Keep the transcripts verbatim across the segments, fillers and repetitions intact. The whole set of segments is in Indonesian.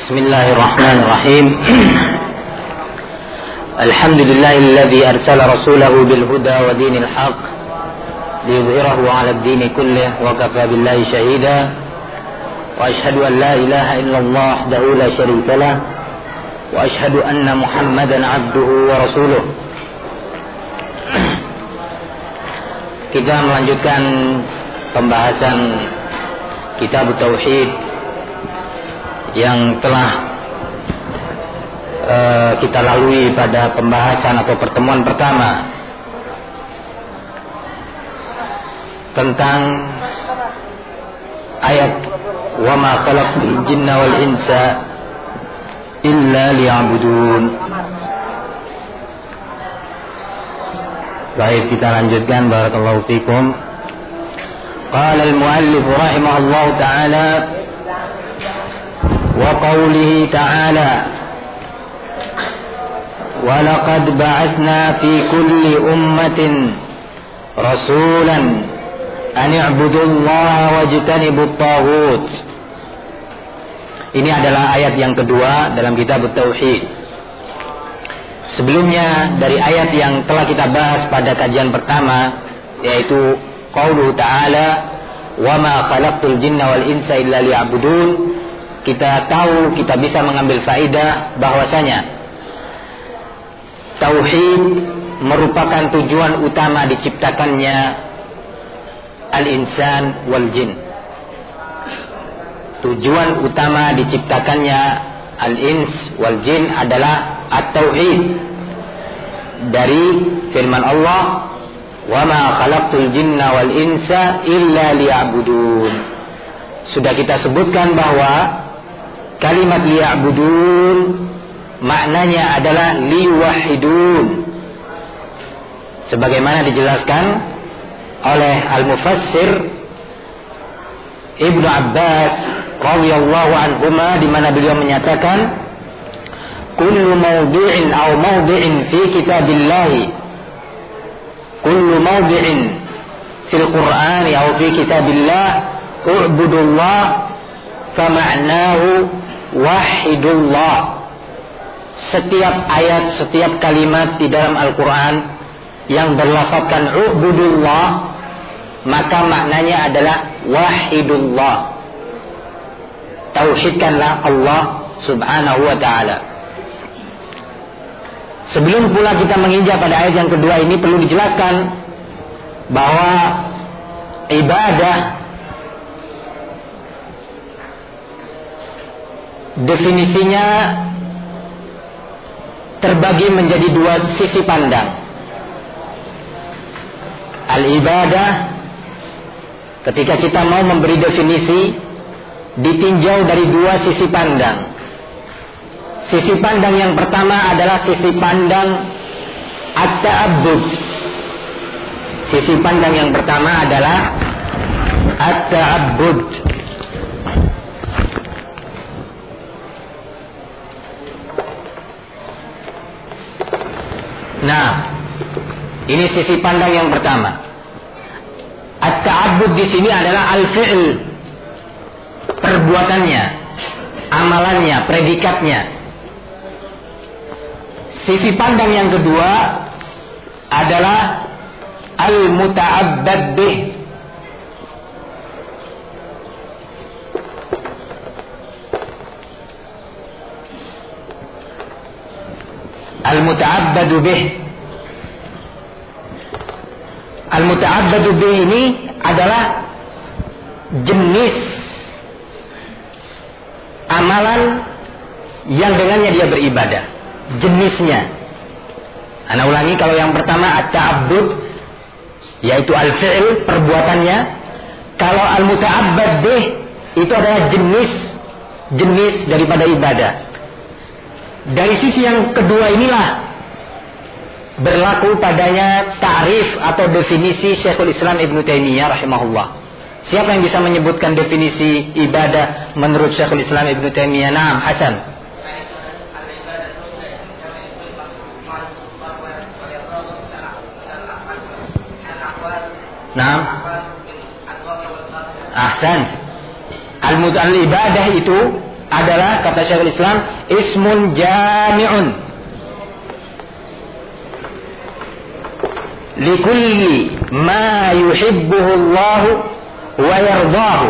Bismillahirrahmanirrahim. Alhamdulillahilladzi arsala rasulahu bil huda wa dinil haq liyudhhirahu 'ala ad-din kullih wa kafa billahi shahida. Wa ashhadu an la ilaha illallah wahdahu la syarika lah wa ashhadu anna Muhammadan 'abduhu wa rasuluh. Kita melanjutkan pembahasan Kitab Tauhid yang telah uh, kita lalui pada pembahasan atau pertemuan pertama tentang ayat wa ma khalaqtul jinna wal insa illa liya'budun. Baik, kita lanjutkan. Barakallahu fikum. Qala al-muallif rahimahullahu ta'ala wa qawlihi ta'ala wa laqad ba'atsna fi kulli ummatin rasulan an i'budullaha wajtanibut taghut. Ini adalah ayat yang kedua dalam kitab Tauhid. Sebelumnya dari ayat yang telah kita bahas pada kajian pertama, yaitu qauluhu ta'ala wa ma khalaqtul jinna wal insa illa liya'budun, kita tahu, kita bisa mengambil faidah bahwasanya tauhid merupakan tujuan utama diciptakannya al-insan wal jin. Tujuan utama diciptakannya al-ins wal jin adalah at-tauhid. Dari firman Allah, wa ma khalaqtul jinna wal insa illa liya'budun. Sudah kita sebutkan bahwa kalimat liya'budun maknanya adalah liwahidun, sebagaimana dijelaskan oleh al-mufassir Ibnu Abbas radhiyallahu anhuma, di mana beliau menyatakan kullu mawdi'in aw mawdi'in fi kitabillahi kullu mawdi'in fil Qur'ani aw fi kitabillah u'budullah fama'nahu wahidullah. Setiap ayat, setiap kalimat di dalam Al-Quran yang berlafazkan u'budullah, maka maknanya adalah wahidullah. Tauhidkanlah Allah subhanahu wa ta'ala. Sebelum pula kita menginjak pada ayat yang kedua ini, perlu dijelaskan bahwa ibadah definisinya terbagi menjadi dua sisi pandang. Al-ibadah, ketika kita mau memberi definisi, ditinjau dari dua sisi pandang. Sisi pandang yang pertama adalah sisi pandang at-ta'abbud. Sisi pandang yang pertama adalah at-ta'abbud. Nah, ini sisi pandang yang pertama. At-ta'abbud di sini adalah al-fi'l, perbuatannya, amalannya, predikatnya. Sisi pandang yang kedua adalah al-muta'abbad bih. Al-muta'abbadu bih. Al-muta'abbadu bih ini adalah jenis amalan yang dengannya dia beribadah. Jenisnya. Ana ulangi, kalau yang pertama at-ta'abbud, yaitu al-fi'l, perbuatannya. Kalau al-muta'abbad bih, itu adalah jenis jenis daripada ibadah. Dari sisi yang kedua inilah berlaku padanya ta'rif atau definisi Syekhul Islam Ibnu Taimiyah rahimahullah. Siapa yang bisa menyebutkan definisi ibadah menurut Syekhul Islam Ibnu Taimiyah? Naam, Hasan. Naam. Ahsan. Al-ibadah itu adalah, kata Syekhul Islam, ismun jami'un likulli ma yuhibbuhu Allah wa yardahu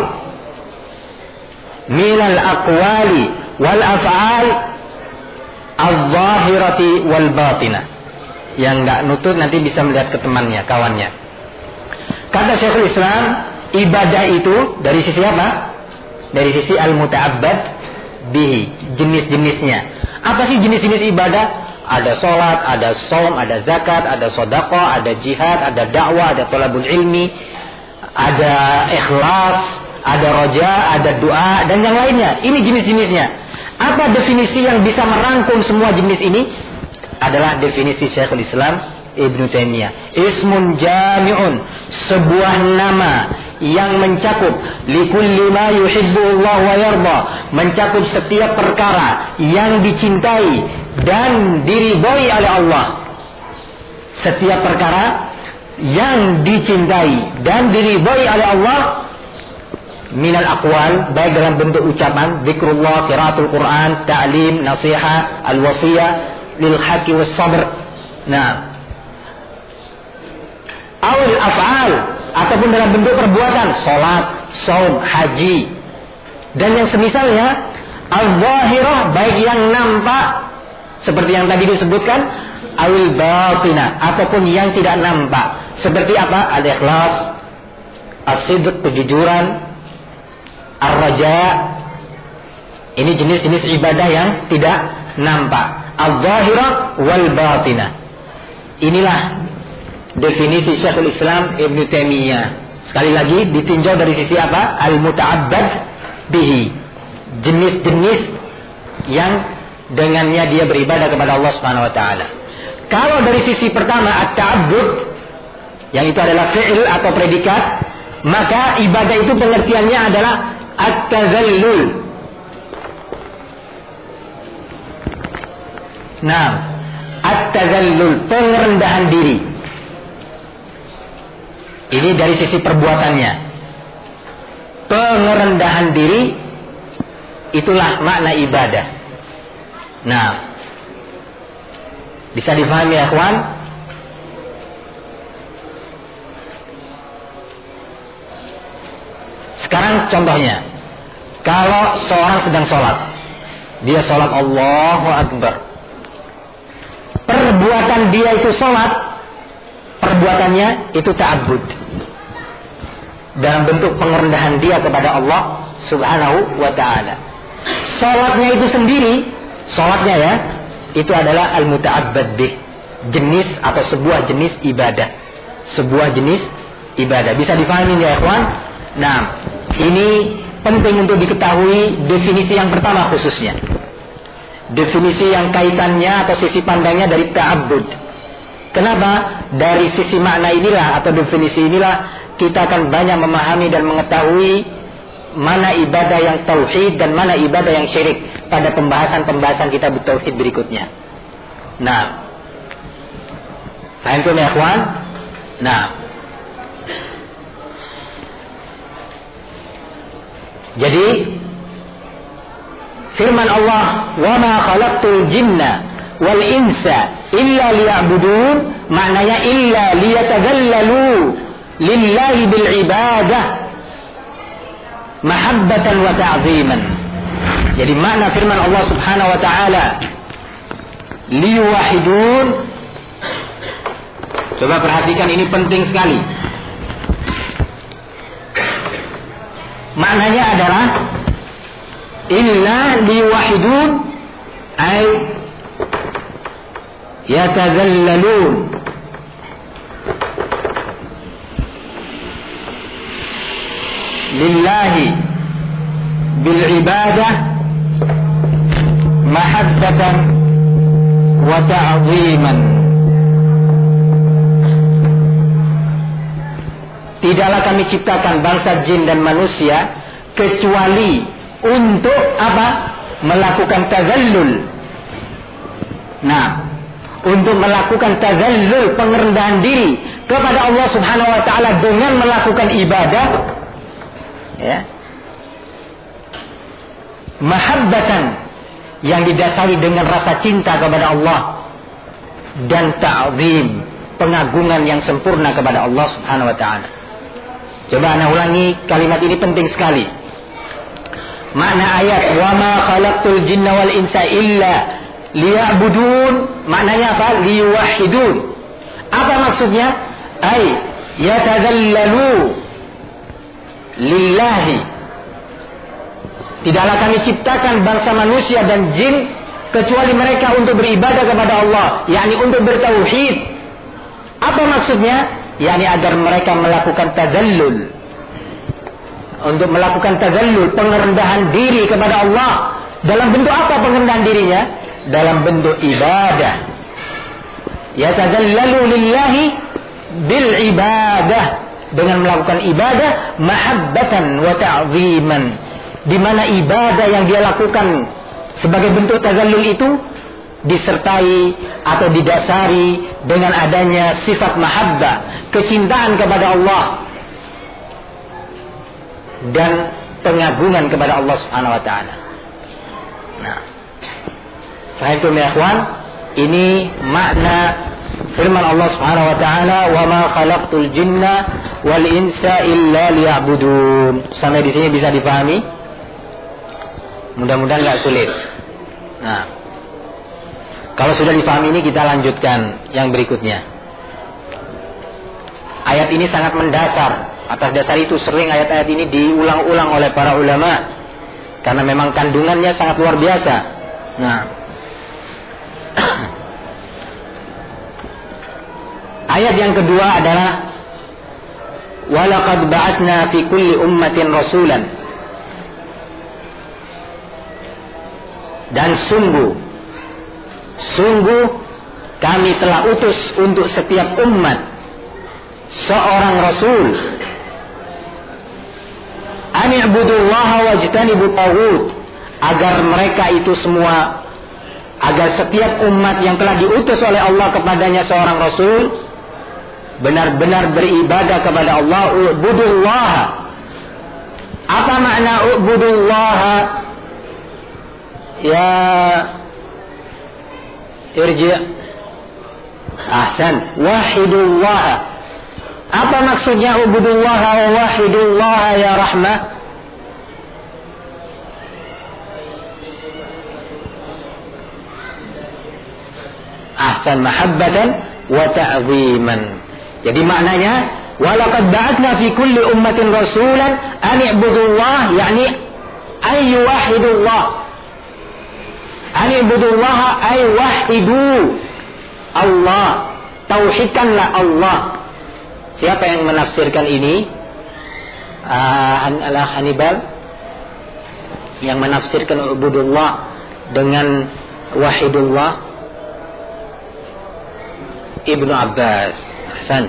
minal aqwali wal af'al al-zahirati wal batinah. Yang enggak nutut nanti bisa melihat ke temannya, kawannya. Kata Syekhul Islam, ibadah itu dari sisi apa? Dari sisi al-muta'abbad bihi, jenis-jenisnya. Apa sih jenis-jenis ibadah? Ada sholat, ada shaum, ada zakat, ada sedekah, ada jihad, ada dakwah, ada thalabul ilmi, ada ikhlas, ada roja, ada doa, dan yang lainnya. Ini jenis-jenisnya. Apa definisi yang bisa merangkum semua jenis ini? Adalah definisi Syekhul Islam Ibnu Taimiyah. Ismun jami'un, sebuah nama yang mencakup likulli ma yuhibbu Allah wa yarda, mencakup setiap perkara yang dicintai dan diridhai oleh Allah. Setiap perkara yang dicintai dan diridhai oleh Allah, minal aqwal, baik dalam bentuk ucapan, zikrullah, qiraatul Quran, ta'lim, nasihat, al-wasiyah lil haqqi was sabr. Nah, awil af'al, ataupun dalam bentuk perbuatan, salat, shaum, haji, dan yang semisalnya, al-zahirah, baik yang nampak seperti yang tadi disebutkan, awil batinah, ataupun yang tidak nampak, seperti apa? Al-ikhlas, as-sidq, kejujuran, ar-raja. Ini jenis-jenis ibadah yang tidak nampak. Al-zahirah wal batinah. Inilah definisi Syekhul Islam Ibnu Taimiyah. Sekali lagi ditinjau dari sisi apa? Al-muta'abbad bihi, jenis-jenis yang dengannya dia beribadah kepada Allah Subhanahu wa taala. Kalau dari sisi pertama at-ta'abbud, yang itu adalah fi'il atau predikat, maka ibadah itu pengertiannya adalah at-tazallul. Nah, at-tazallul, pengerendahan diri. Ini dari sisi perbuatannya. Pengerendahan diri, itulah makna ibadah. Nah, bisa difahami ya kawan? Sekarang contohnya, kalau seorang sedang sholat, dia sholat Allahu Akbar, perbuatan dia itu sholat, perbuatannya itu ta'abbud, dalam bentuk pengerendahan dia kepada Allah Subhanahu wa ta'ala. Sholatnya itu sendiri, sholatnya ya, itu adalah al-muta'abbad bih, jenis atau sebuah jenis ibadah. Sebuah jenis ibadah. Bisa difahami ya ikhwan? Nah, ini penting untuk diketahui definisi yang pertama khususnya. Definisi yang kaitannya atau sisi pandangnya dari ta'abbud. Kenapa? Dari sisi makna inilah atau definisi inilah kita akan banyak memahami dan mengetahui mana ibadah yang tauhid dan mana ibadah yang syirik pada pembahasan-pembahasan kita tauhid berikutnya. Nah, paham tuh ya ikhwan? Nah, jadi firman Allah, "Wa ma khalaqtul jinna wal insa illa liya'budun," maknanya illa liyatadhallalu lillahi bil ibadah mahabbatan wa ta'ziman. Jadi makna firman Allah Subhanahu wa taala liyuwahidun, coba perhatikan, ini penting sekali. Maknanya adalah illa liyuwahidun ay yatadhallalun lillahi bil ibadah mahabbatan wa ta'ziman. Tidaklah kami ciptakan bangsa jin dan manusia kecuali untuk apa? Melakukan tazallul. Nah, untuk melakukan tazallul, pengerendahan diri kepada Allah Subhanahu wa taala dengan melakukan ibadah, ya. mahabbatan, yang didasari dengan rasa cinta kepada Allah, dan ta'zim, pengagungan yang sempurna kepada Allah Subhanahu wa taala. Coba ana ulangi, kalimat ini penting sekali. Makna ayat wa ma khalaqtul jinna wal insa illa liya'budun, maknanya apa? Liyuwahhidun. Apa maksudnya? Ai yatadhallalu lillahi. Tidaklah kami ciptakan bangsa manusia dan jin kecuali mereka untuk beribadah kepada Allah, yakni untuk bertauhid. Apa maksudnya? Yakni agar mereka melakukan tadallul. Untuk melakukan tadallul, pengerendahan diri kepada Allah. Dalam bentuk apa pengerendahan dirinya? Dalam bentuk ibadah. Yatadallalu lillahi bil ibadah, dengan melakukan ibadah mahabbatan wa ta'ziman, di mana ibadah yang dia lakukan sebagai bentuk tazallul itu disertai atau didasari dengan adanya sifat mahabbah, kecintaan kepada Allah dan pengagungan kepada Allah Subhanahu wa taala. Nah, fahimtum ya ikhwan? Ini makna firman Allah Subhanahu wa taala, "Wa ma khalaqtul jinna wal insa illa liya'budun." Sampai di sini bisa dipahami? Mudah-mudahan enggak sulit. Nah, kalau sudah dipahami ini kita lanjutkan yang berikutnya. Ayat ini sangat mendasar. Atas dasar itu sering ayat-ayat ini diulang-ulang oleh para ulama karena memang kandungannya sangat luar biasa. Nah, ayat yang kedua adalah walaqad ba'atsna fi kulli ummatin rasulan, dan sungguh sungguh kami telah utus untuk setiap umat seorang rasul, an i'budullaha wajtanibut taghut, agar mereka itu semua, agar setiap umat yang telah diutus oleh Allah kepadanya seorang rasul benar-benar beribadah kepada Allah. Ubudullah. Apa makna ubudullah? Ya irji' ahsan, wahidullah. Apa maksudnya ubudullah wa wahidullah ya rahmah? Ahsan, mahabbatan wa ta'ziman. Jadi maknanya walaqad ba'atsna fi kulli ummatin rasulan an i'budullah, yakni ay wahidullah. An i'budullah ay wahidu Allah, tauhidkanlah Allah. Siapa yang menafsirkan ini? Uh, Al-Hanibal yang menafsirkan ubudullah dengan wahidullah. Ibnu Abbas. Ahsan.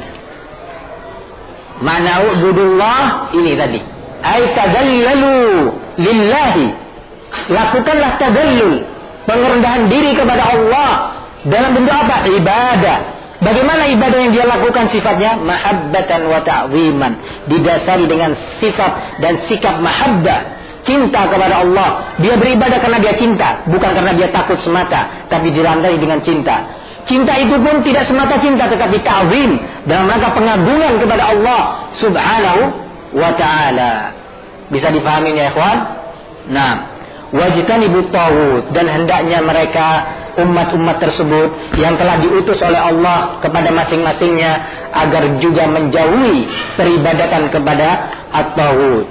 Makna ubudullah ini tadi, ay tadallalu lillahi, lakukanlah tadallul, pengerendahan diri kepada Allah dalam bentuk apa? Ibadah. Bagaimana ibadah yang dia lakukan sifatnya? Mahabbatan wa ta'ziman, didasari dengan sifat dan sikap mahabbah, cinta kepada Allah. Dia beribadah karena dia cinta, bukan karena dia takut semata, tapi dirandai dengan cinta. Cinta itu pun tidak semata cinta, tetapi ta'zim, dalam rangka pengagungan kepada Allah Subhanahu wa ta'ala. Bisa dipahami ya ikhwan? Nah, wajtanibut taghut, dan hendaknya mereka umat-umat tersebut yang telah diutus oleh Allah kepada masing-masingnya agar juga menjauhi peribadatan kepada at-taghut.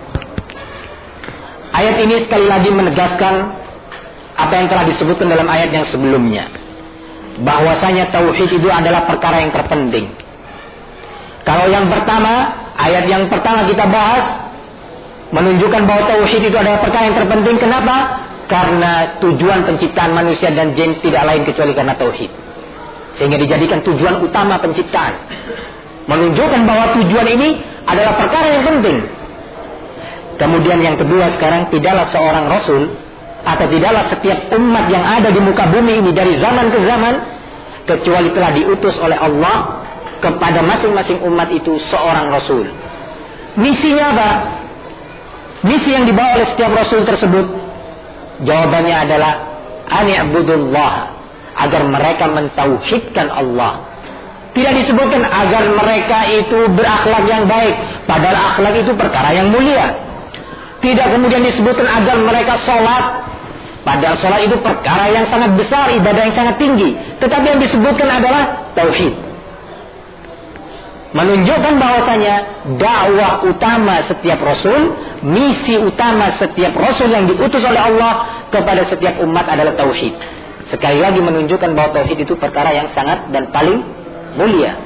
Ayat ini sekali lagi menegaskan apa yang telah disebutkan dalam ayat yang sebelumnya, bahwasanya tauhid itu adalah perkara yang terpenting. Kalau yang pertama, ayat yang pertama kita bahas menunjukkan bahwa tauhid itu adalah perkara yang terpenting. Kenapa? Karena tujuan penciptaan manusia dan jin tidak lain kecuali karena tauhid, sehingga dijadikan tujuan utama penciptaan. Menunjukkan bahwa tujuan ini adalah perkara yang penting. Kemudian yang kedua sekarang, tidaklah seorang rasul atau tidaklah setiap umat yang ada di muka bumi ini dari zaman ke zaman kecuali telah diutus oleh Allah kepada masing-masing umat itu seorang rasul. Misinya apa? Misi yang dibawa oleh setiap rasul tersebut Jawabannya adalah ani'budullah, agar mereka mentauhidkan Allah. Tidak disebutkan agar mereka itu berakhlak yang baik, padahal akhlak itu perkara yang mulia. Tidak kemudian disebutkan agar mereka sholat, padahal sholat itu perkara yang sangat besar, ibadah yang sangat tinggi. Tetapi yang disebutkan adalah tauhid. Menunjukkan bahwasanya dakwah utama setiap rasul, misi utama setiap rasul yang diutus oleh Allah kepada setiap umat adalah tauhid. Sekali lagi menunjukkan bahwa tauhid itu perkara yang sangat dan paling mulia.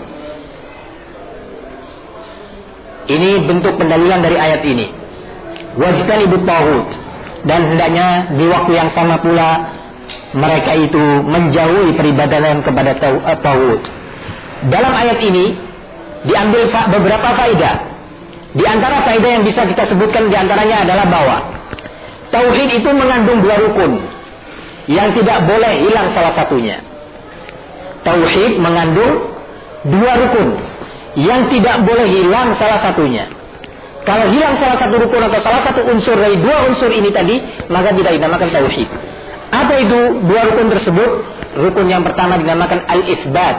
Ini bentuk pendalilan dari ayat ini. Wajtanibut taghut, dan hendaknya di waktu yang sama pula mereka itu menjauhi peribadatan kepada taghut. Dalam ayat ini diambil beberapa faedah. Di antara faedah yang bisa kita sebutkan di antaranya adalah bahwa tauhid itu mengandung dua rukun yang tidak boleh hilang salah satunya. Tauhid mengandung dua rukun yang tidak boleh hilang salah satunya. Kalau hilang salah satu rukun atau salah satu unsur dari dua unsur ini tadi, maka tidak dinamakan tauhid. Apa itu dua rukun tersebut? Rukun yang pertama dinamakan al-isbat.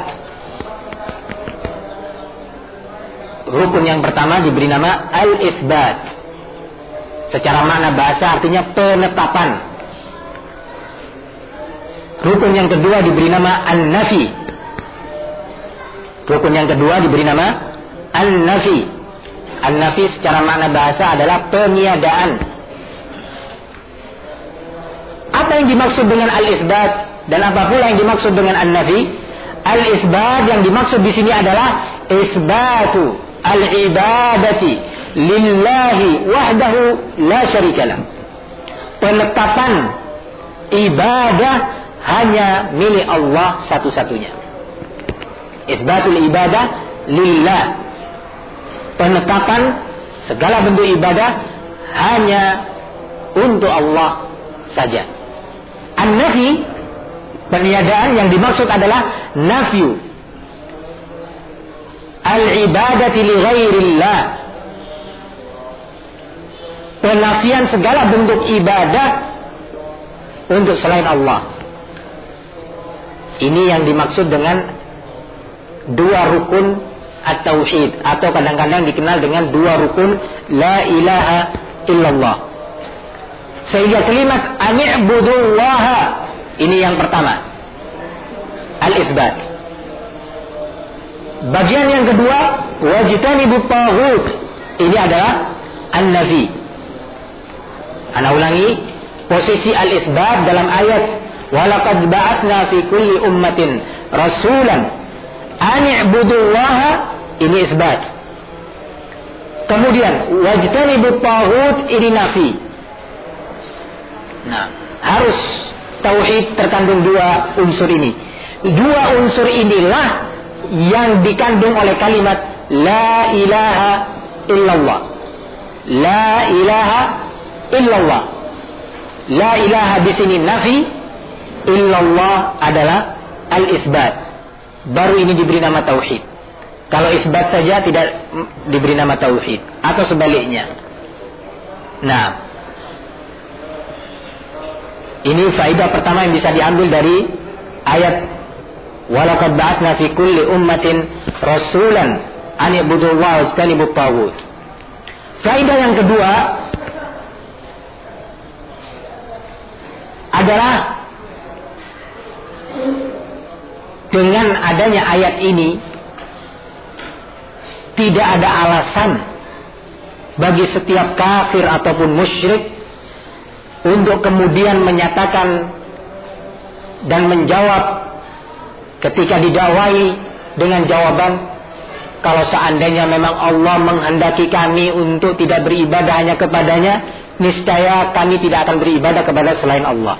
Rukun yang pertama diberi nama al-isbat. Secara makna bahasa artinya penetapan. Rukun yang kedua diberi nama an-nafi. Rukun yang kedua diberi nama an-nafi. An-nafi secara makna bahasa adalah peniadaan. Apa yang dimaksud dengan al-isbat dan apa pula yang dimaksud dengan an-nafi? Al-isbat yang dimaksud di sini adalah isbatu al-ibadati lillahi wahdahu la syarikalah. Penetapan ibadah hanya milik Allah satu-satunya. Isbatul ibadah lillah. Penetapan segala bentuk ibadah hanya untuk Allah saja. An-nafi, peniadaan yang dimaksud adalah nafyu al-ibadati li ghairillah. Penafian segala bentuk ibadah untuk selain Allah. Ini yang dimaksud dengan dua rukun at-tauhid, atau kadang-kadang dikenal dengan dua rukun la ilaha illallah. Sehingga kalimat ani'budullaha ini yang pertama, al-isbat. Bagian yang kedua, wajtanibut taghut, ini adalah an-nafi. Ana ulangi, posisi al-isbat dalam ayat walaqad ba'atsna fi kulli ummatin rasulan ani'budullaha, ini isbat. Kemudian wajtanibut taghut, ini nafi. Nah, harus tauhid terkandung dua unsur ini. Dua unsur inilah yang dikandung oleh kalimat la ilaha illallah. La ilaha illallah. La ilaha di sini nafi, illallah adalah al-isbat. Baru ini diberi nama tauhid. Kalau isbat saja tidak diberi nama tauhid, atau sebaliknya. Nah, ini faedah pertama yang bisa diambil dari ayat walaqad ba'atsna fi kulli ummatin rasulan an i'budullaha wajtanibut taghut. Faedah yang kedua adalah dengan adanya ayat ini tidak ada alasan bagi setiap kafir ataupun musyrik untuk kemudian menyatakan dan menjawab ketika didakwai dengan jawaban, kalau seandainya memang Allah menghendaki kami untuk tidak beribadah hanya kepadanya, niscaya kami tidak akan beribadah kepada selain Allah.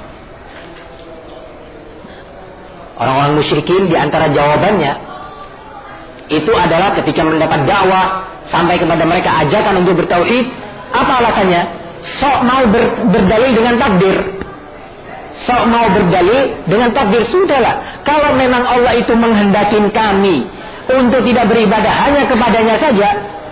Orang-orang musyrikin di antara jawabannya itu adalah ketika mendapat dakwah sampai kepada mereka ajakan untuk bertauhid, apa alasannya? Sok mau ber, berdalil dengan takdir. Sok mau berdalil dengan takdir. Sudahlah, kalau memang Allah itu menghendaki kami untuk tidak beribadah hanya kepadanya saja,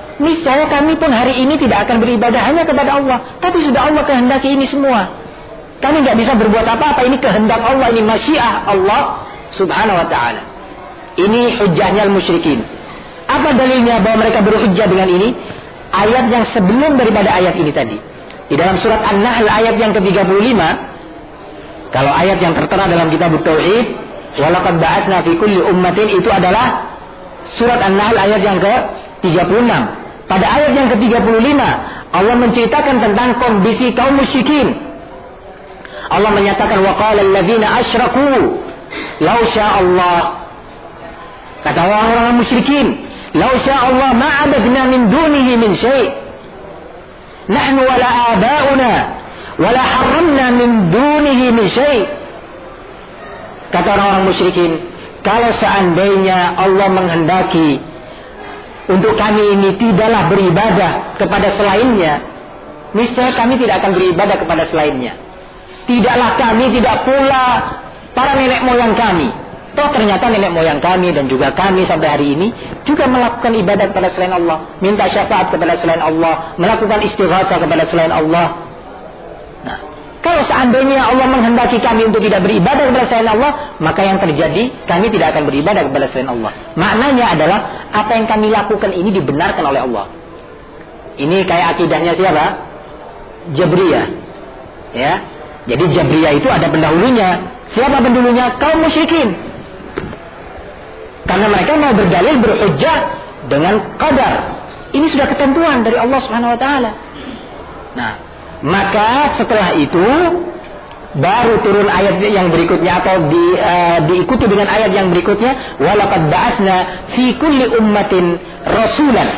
niscaya kami pun hari ini tidak akan beribadah hanya kepada Allah. Tapi sudah Allah kehendaki ini semua. Kami nggak bisa berbuat apa-apa. Ini kehendak Allah, ini masyiah Allah subhanahu wa ta'ala. Ini hujjahnya al-musyrikin. Apa dalilnya bahwa mereka berhujjah dengan ini? Ayat yang sebelum daripada ayat ini tadi. Di dalam surat An-Nahl ayat yang ke tiga puluh lima. Kalau ayat yang tertera dalam kitab Tauhid, walaqad ba'atsna fi kulli ummatin, itu adalah surat An-Nahl ayat yang ke tiga puluh enam. Pada ayat yang ke tiga puluh lima, Allah menceritakan tentang kondisi kaum musyrikin. Allah menyatakan waqala alladziina asyraku law sya'allah, kata orang-orang musyrikin, law sya'allah ma 'abadna min dunihi min syai' nahnu wala aba'una wala harramna min dunihi min syai'. Kata orang-orang musyrikin, kalau seandainya Allah menghendaki untuk kami ini tidaklah beribadah kepada selainnya, niscaya kami tidak akan beribadah kepada selainnya. Tidaklah kami, tidak pula para nenek moyang kami. Toh ternyata nenek moyang kami dan juga kami sampai hari ini juga melakukan ibadah kepada selain Allah, minta syafaat kepada selain Allah, melakukan istighatsah kepada selain Allah. Nah, kalau seandainya Allah menghendaki kami untuk tidak beribadah kepada selain Allah, maka yang terjadi kami tidak akan beribadah kepada selain Allah. Maknanya adalah apa yang kami lakukan ini dibenarkan oleh Allah. Ini kayak akidahnya siapa? Jabriyah. Ya. Jadi Jabriyah itu ada pendahulunya. Siapa pendahulunya? Kaum musyrikin. Karena mereka mau berdalil, berhujjah dengan qadar. Ini sudah ketentuan dari Allah Subhanahu wa taala. Nah, maka setelah itu baru turun ayat yang berikutnya atau di, uh, diikuti dengan ayat yang berikutnya, walaqad ba'atsna fi kulli ummatin rasulan.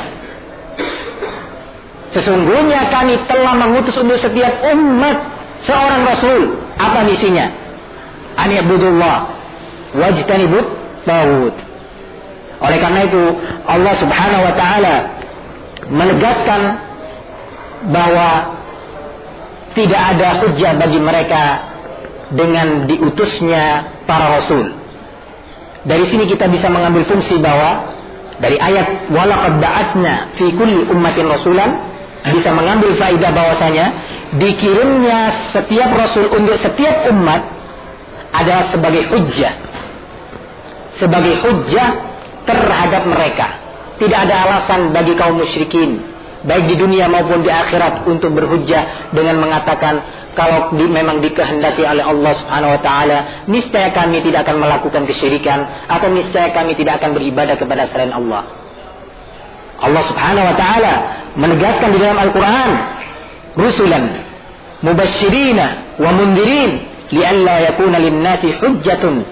Sesungguhnya kami telah mengutus untuk setiap umat seorang rasul. Apa misinya? An ya'budullah wajtanibut taghut. Oleh karena itu Allah Subhanahu wa taala menegaskan bahwa tidak ada hujjah bagi mereka dengan diutusnya para rasul. Dari sini kita bisa mengambil fungsi bahwa dari ayat walaqad ba'atsna fi kulli ummatin rasulan bisa mengambil faedah bahwasanya dikirimnya setiap rasul untuk setiap umat adalah sebagai hujjah, sebagai hujjah terhadap mereka. Tidak ada alasan bagi kaum musyrikin baik di dunia maupun di akhirat untuk berhujjah dengan mengatakan kalau di, memang dikehendaki oleh Allah Subhanahu wa taala, niscaya kami tidak akan melakukan kesyirikan atau niscaya kami tidak akan beribadah kepada selain Allah. Allah Subhanahu wa taala menegaskan di dalam Al-Qur'an, rusulan mubasysyirina wa mundirin li'alla yakuna lin-nasi hujjatun.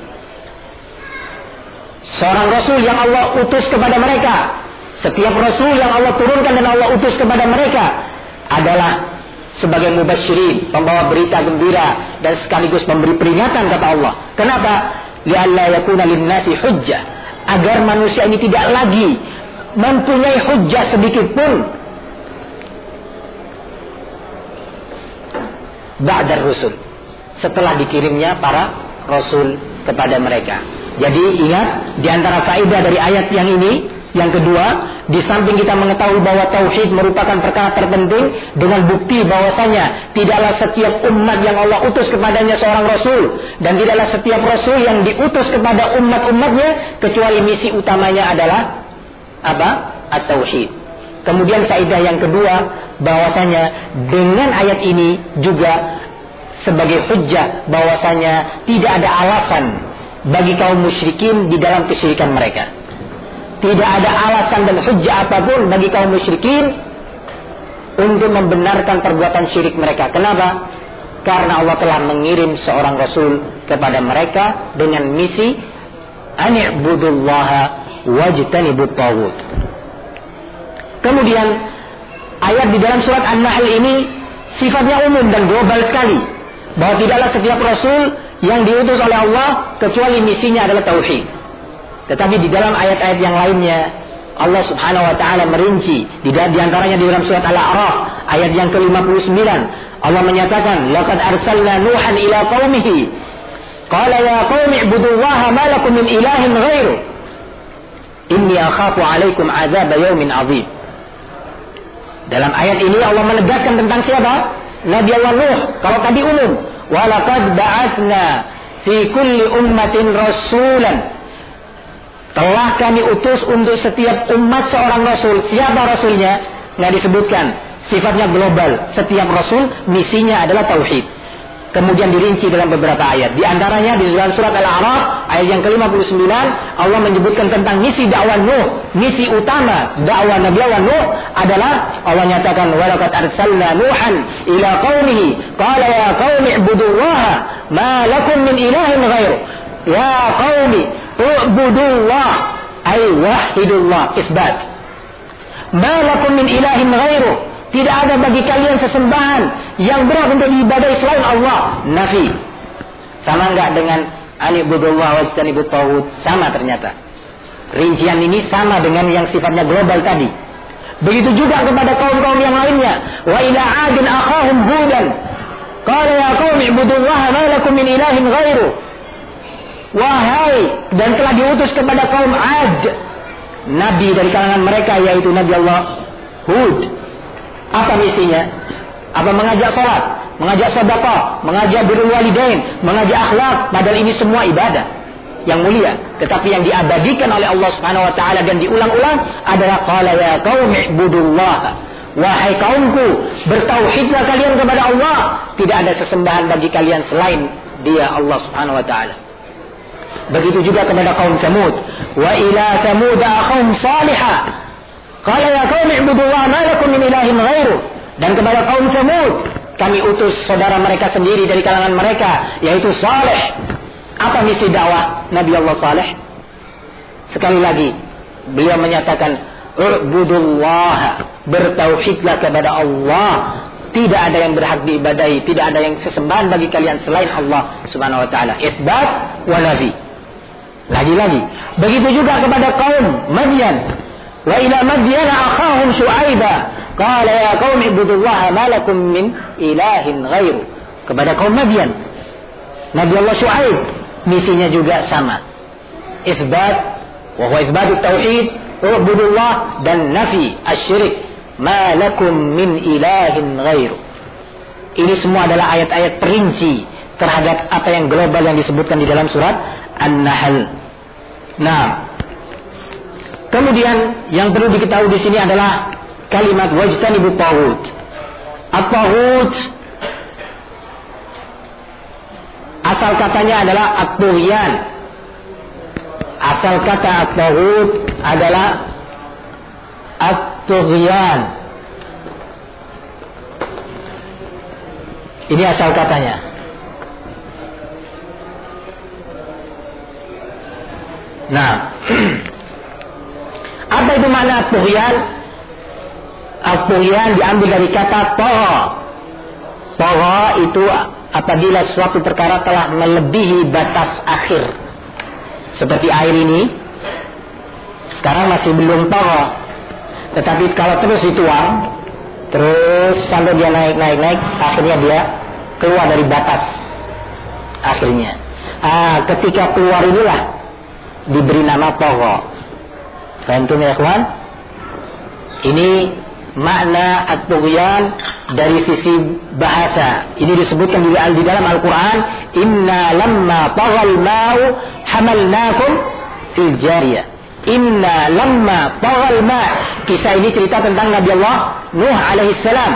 Seorang rasul yang Allah utus kepada mereka. Setiap rasul yang Allah turunkan dan Allah utus kepada mereka adalah sebagai mubasysyirin, pembawa berita gembira dan sekaligus memberi peringatan, kata Allah. Kenapa? Li'alla yakuna lin-nasi hujjah, agar manusia ini tidak lagi mempunyai hujjah sedikit pun ba'dar rusul, setelah dikirimnya para rasul kepada mereka. Jadi ingat, di antara faedah dari ayat yang ini, yang kedua, di samping kita mengetahui bahwa tauhid merupakan perkara terpenting dengan bukti bahwasanya tidaklah setiap umat yang Allah utus kepadanya seorang rasul, dan tidaklah setiap rasul yang diutus kepada umat-umatnya kecuali misi utamanya adalah apa? At-tauhid. Kemudian faedah yang kedua, bahwasanya dengan ayat ini juga sebagai hujjah bahwasanya tidak ada alasan bagi kaum musyrikin di dalam kesyirikan mereka. Tidak ada alasan dan hujjah apapun bagi kaum musyrikin untuk membenarkan perbuatan syirik mereka. Kenapa? Karena Allah telah mengirim seorang rasul kepada mereka dengan misi ani'budullaha wajtanibut taghut. Kemudian ayat di dalam surat An-Nahl ini sifatnya umum dan global sekali, bahwa tidaklah setiap rasul yang diutus oleh Allah kecuali misinya adalah tauhid. Tetapi di dalam ayat-ayat yang lainnya Allah Subhanahu wa taala merinci, di, di antaranya di dalam surat Al-A'raf ayat yang ke lima puluh sembilan Allah menyatakan, laqad arsalna nuhan ila qaumihi qala ya qaumi ibudullaha ma lakum min ilahin ghairu inni akhafu 'alaikum 'adzab yaumin 'adzim. Dalam ayat ini Allah menegaskan tentang siapa? Nabi Allah Nuh. Kalau tadi umum, walaqad ba'atsna fi kulli ummatin rasulan. Telah kami utus untuk setiap umat seorang rasul. Siapa rasulnya? Nggak disebutkan. Sifatnya global. Setiap rasul misinya adalah tauhid. Kemudian dirinci dalam beberapa ayat. Di antaranya di dalam surat Al-A'raf ayat yang ke lima puluh sembilan, Allah menyebutkan tentang misi dakwah Nuh. Misi utama dakwah Nabi Allah Nuh adalah Allah nyatakan, walaqad arsalna Nuhan ila qaumihi qala ya qaumi ibudullaha ma lakum min ilahin ghairu. Ya qaumi ubudullah ay wahidullah, isbat. Ma lakum min ilahin ghairu. Tidak ada bagi kalian sesembahan yang berhak untuk diibadahi selain Allah. Nafi. Sama enggak dengan anibudullah wajtanibut tauhid? Sama ternyata. Rincian ini sama dengan yang sifatnya global tadi. Begitu juga kepada kaum-kaum yang lainnya. Wa ila 'adin akhahum hudan. Qala ya qaumi ibudullaha ma lakum min ilahin ghairu. Wahai, dan telah diutus kepada kaum 'Ad, nabi dari kalangan mereka yaitu Nabi Allah Hud. Apa misinya? Apa mengajak salat, mengajak sedekah, mengajak birrul walidain, mengajak akhlak, padahal ini semua ibadah yang mulia, tetapi yang diabadikan oleh Allah Subhanahu wa taala dan diulang-ulang adalah qala ya qaumi ibudullah. Wahai kaumku, bertauhidlah kalian kepada Allah, tidak ada sesembahan bagi kalian selain Dia Allah Subhanahu wa taala. Begitu juga kepada kaum Samud, wa ila samud akhahum salihah. Qala ya qaumi ibudullah ma lakum min ilahin ghairu. Dan kepada kaum Samud kami utus saudara mereka sendiri dari kalangan mereka yaitu Saleh. Apa misi dakwah Nabi Allah Saleh? Sekali lagi beliau menyatakan ubudullah, bertauhidlah kepada Allah. Tidak ada yang berhak diibadahi, tidak ada yang sesembahan bagi kalian selain Allah Subhanahu wa taala. Isbat wa nafi. Lagi-lagi begitu juga kepada kaum Madyan. Wa ila madyana akhahum Syu'aiba qala ya qaumi ibudullaha ma lakum min ilahin ghairu. Kepada kaum Madyan Nabi Allah Syu'aib misinya juga sama, isbat wa huwa isbatut tauhid ubudullah dan nafi asyirik, ma lakum min ilahin ghairu. Ini semua adalah ayat-ayat perinci terhadap apa yang global yang disebutkan di dalam surat An-Nahl. Nah, kemudian yang perlu diketahui di sini adalah kalimat wajtanibut taghut. At-taghut asal katanya adalah at-tughyan. Asal kata at-taghut adalah at-tughyan. Ini asal katanya. Nah, apa itu makna at-tughyan? At-tughyan diambil dari kata tagha. Tagha itu apabila suatu perkara telah melebihi batas akhir. Seperti air ini sekarang masih belum tagha, tetapi kalau terus dituang terus sampai dia naik naik naik akhirnya dia keluar dari batas akhirnya. Ah, ketika keluar inilah diberi nama tagha. Paham ya kawan? Ini makna at-tughyan dari sisi bahasa. Ini disebutkan juga di dalam Al-Quran, inna lamma taghal ma'u hamalnakum fil jariyah. Inna lamma taghal ma'. Kisah ini cerita tentang Nabi Allah Nuh alaihi salam.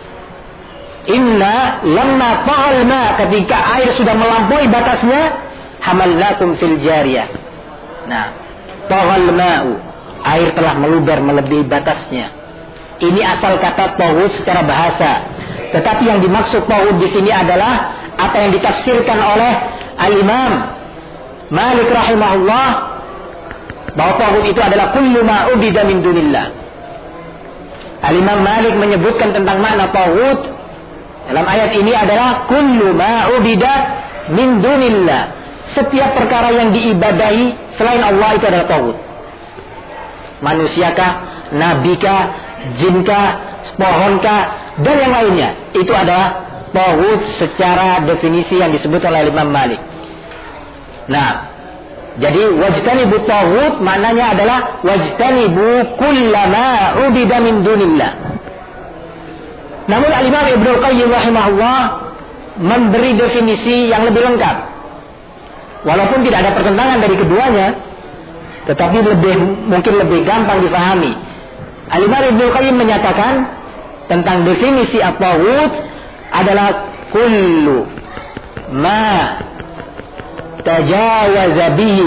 Inna lamma taghal ma', ketika air sudah melampaui batasnya, hamalnakum fil jariyah. Nah, taghal ma'u, air telah meluber melebihi batasnya. Ini asal kata taghut secara bahasa. Tetapi yang dimaksud taghut di sini adalah apa yang ditafsirkan oleh Al-Imam Malik rahimahullah, bahwa taghut itu adalah kullu ma ubida min dunillah. Al-Imam Malik menyebutkan tentang makna taghut dalam ayat ini adalah kullu ma ubida min dunillah. Setiap perkara yang diibadahi selain Allah itu adalah taghut. Manusiakah, nabikah, jinkah, pohonkah, dan yang lainnya, itu adalah taghut secara definisi yang disebut oleh Imam Malik. Nah, jadi wajtanibu taghut maknanya adalah wajtanibu kullama ubida min dunillah. Namun Al-Imam Ibnu Qayyim rahimahullah memberi definisi yang lebih lengkap. Walaupun tidak ada pertentangan dari keduanya, tetapi lebih mungkin lebih gampang difahami. Al-Imam Ibnu Qayyim menyatakan tentang definisi at-taghut adalah kullu ma tajawaza bihi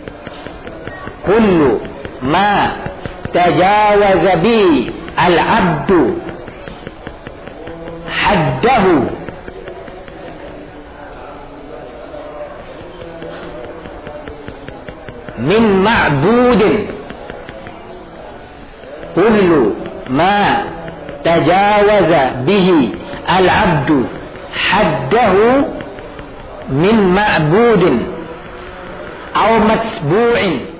kullu ma tajawaza bihi al-'abdu haddahu min ma'budin kullu ma tajawaza bihi al-'abdu haddahu min ma'budin aw matbu'in